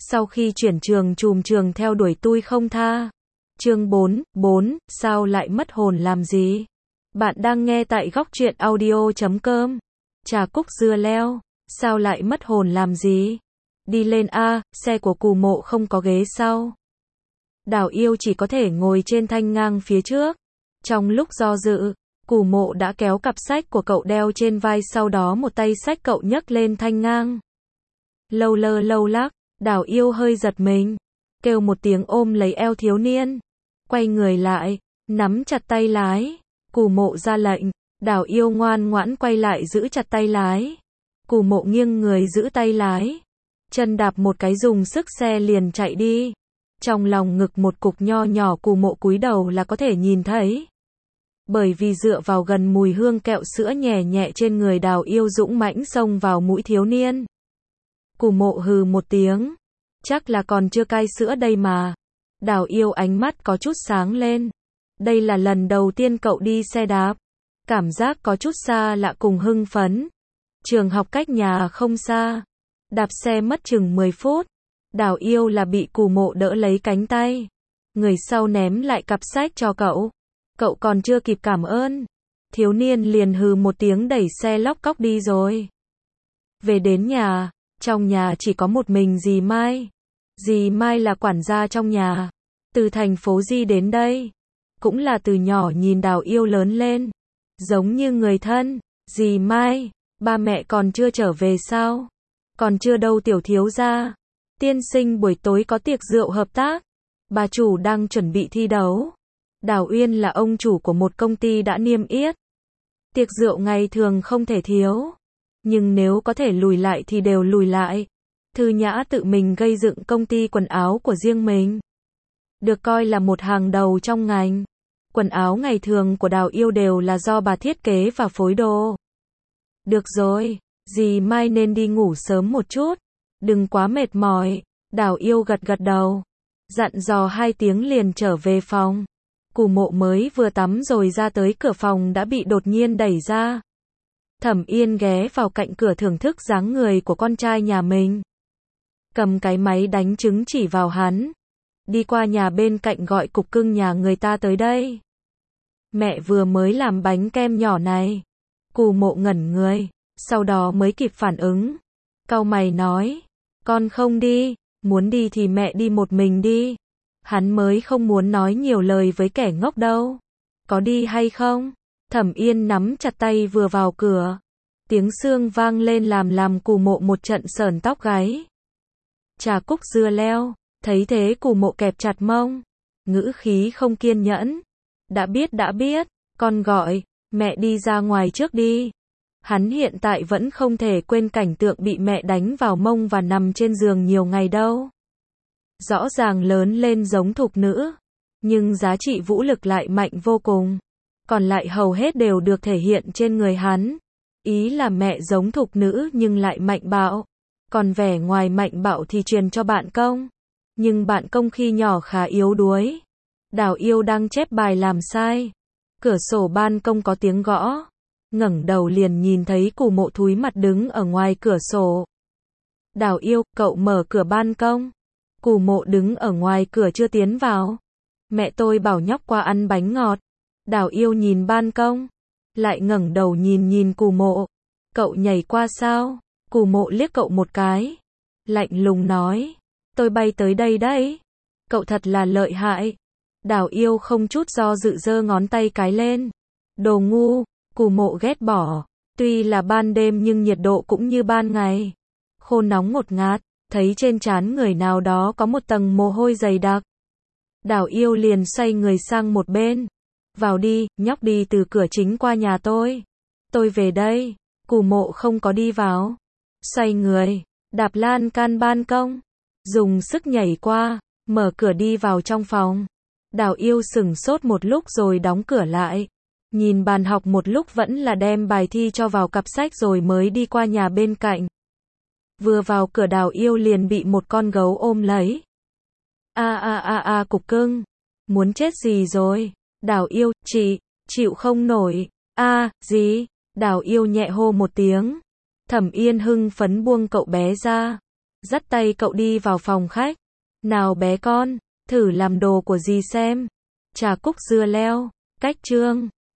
Sau khi chuyển trường trùm trường theo đuổi tui không tha. Chương 4, sao lại mất hồn làm gì? Bạn đang nghe tại góc truyện audio.com. Trà cúc dưa leo, sao lại mất hồn làm gì? Đi lên a, xe của Cù Mộ không có ghế sau. Đào Yêu chỉ có thể ngồi trên thanh ngang phía trước. Trong lúc do dự, Cù Mộ đã kéo cặp sách của cậu đeo trên vai, sau đó một tay xách cậu nhấc lên thanh ngang. Lâu lơ lâu lắc, Đào Yêu hơi giật mình, kêu một tiếng ôm lấy eo thiếu niên. Quay người lại, nắm chặt tay lái. Cù Mộ ra lệnh, Đào Yêu ngoan ngoãn quay lại giữ chặt tay lái. Cù Mộ nghiêng người giữ tay lái, chân đạp một cái dùng sức xe liền chạy đi. Trong lòng ngực một cục nho nhỏ Cù Mộ cúi đầu là có thể nhìn thấy. Bởi vì dựa vào gần mùi hương kẹo sữa nhẹ nhẹ trên người, Đào Yêu dũng mãnh xông vào mũi thiếu niên. Cù Mộ hừ một tiếng, chắc là còn chưa cai sữa đây mà. Đào Yêu ánh mắt có chút sáng lên. Đây là lần đầu tiên cậu đi xe đạp. Cảm giác có chút xa lạ cùng hưng phấn. Trường học cách nhà không xa. Đạp xe mất chừng 10 phút. Đào Yêu là bị Cù Mộ đỡ lấy cánh tay. Người sau ném lại cặp sách cho cậu. Cậu còn chưa kịp cảm ơn, thiếu niên liền hừ một tiếng đẩy xe lóc cóc đi rồi. Về đến nhà, trong nhà chỉ có một mình dì Mai. Dì Mai là quản gia trong nhà. Từ thành phố Di đến đây, cũng là từ nhỏ nhìn Đào Yêu lớn lên, giống như người thân. Dì Mai, ba mẹ còn chưa trở về sao? Còn chưa đâu tiểu thiếu gia. Tiên sinh buổi tối có tiệc rượu hợp tác. Bà chủ đang chuẩn bị thi đấu. Đào Uyên là ông chủ của một công ty đã niêm yết. Tiệc rượu ngày thường không thể thiếu. Nhưng nếu có thể lùi lại thì đều lùi lại. Thư Nhã tự mình gây dựng công ty quần áo của riêng mình. Được coi là một hàng đầu trong ngành. Quần áo ngày thường của Đào Yêu đều là do bà thiết kế và phối đồ. Được rồi, dì Mai nên đi ngủ sớm một chút. Đừng quá mệt mỏi. Đào Yêu gật gật đầu, dặn dò 2 tiếng liền trở về phòng. Cù Mộ mới vừa tắm rồi ra tới cửa phòng đã bị đột nhiên đẩy ra. Thẩm Yên ghé vào cạnh cửa thưởng thức dáng người của con trai nhà mình. Cầm cái máy đánh trứng chỉ vào hắn. Đi qua nhà bên cạnh gọi cục cưng nhà người ta tới đây. Mẹ vừa mới làm bánh kem nhỏ này. Cù Mộ ngẩn người, sau đó mới kịp phản ứng. Cau mày nói, con không đi, muốn đi thì mẹ đi một mình đi. Hắn mới không muốn nói nhiều lời với kẻ ngốc đâu. Có đi hay không? Thẩm Yên nắm chặt tay vừa vào cửa. Tiếng xương vang lên làm Cù Mộ một trận sởn tóc gáy. Trà cúc dưa leo, thấy thế Cù Mộ kẹp chặt mông. Ngữ khí không kiên nhẫn. Đã biết, con gọi, mẹ đi ra ngoài trước đi. Hắn hiện tại vẫn không thể quên cảnh tượng bị mẹ đánh vào mông và nằm trên giường nhiều ngày đâu. Rõ ràng lớn lên giống thục nữ, nhưng giá trị vũ lực lại mạnh vô cùng. Còn lại hầu hết đều được thể hiện trên người hắn. Ý là mẹ giống thục nữ nhưng lại mạnh bạo. Còn vẻ ngoài mạnh bạo thì truyền cho bạn công. Nhưng bạn công khi nhỏ khá yếu đuối. Đào Yêu đang chép bài làm sai. Cửa sổ ban công có tiếng gõ. Ngẩng đầu liền nhìn thấy Cù Mộ thúi mặt đứng ở ngoài cửa sổ. Đào Yêu, cậu mở cửa ban công. Cù Mộ đứng ở ngoài cửa chưa tiến vào. Mẹ tôi bảo nhóc qua ăn bánh ngọt. Đào Yêu nhìn ban công, lại ngẩng đầu nhìn Cù Mộ. Cậu nhảy qua sao? Cù Mộ liếc cậu một cái, lạnh lùng nói, tôi bay tới đây đấy. Cậu thật là lợi hại. Đào Yêu không chút do dự giơ ngón tay cái lên. Đồ ngu. Cù Mộ ghét bỏ. Tuy là ban đêm nhưng nhiệt độ cũng như ban ngày. Khô nóng ngột ngạt. Thấy trên trán người nào đó có một tầng mồ hôi dày đặc. Đào Yêu liền xoay người sang một bên. Vào đi, nhóc đi từ cửa chính qua nhà tôi. Tôi về đây. Cù Mộ không có đi vào. Xoay người, đạp lan can ban công. Dùng sức nhảy qua, mở cửa đi vào trong phòng. Đào Yêu sửng sốt một lúc rồi đóng cửa lại. Nhìn bàn học một lúc vẫn là đem bài thi cho vào cặp sách rồi mới đi qua nhà bên cạnh. Vừa vào cửa Đào Yêu liền bị một con gấu ôm lấy. Cục cưng. Muốn chết gì rồi? Đào Yêu, chị, chịu không nổi. Gì? Đào Yêu nhẹ hô một tiếng. Thẩm Yên hưng phấn buông cậu bé ra. dắt tay cậu đi vào phòng khách. Nào bé con, thử làm đồ của dì xem. Trà cúc dưa leo, cách chương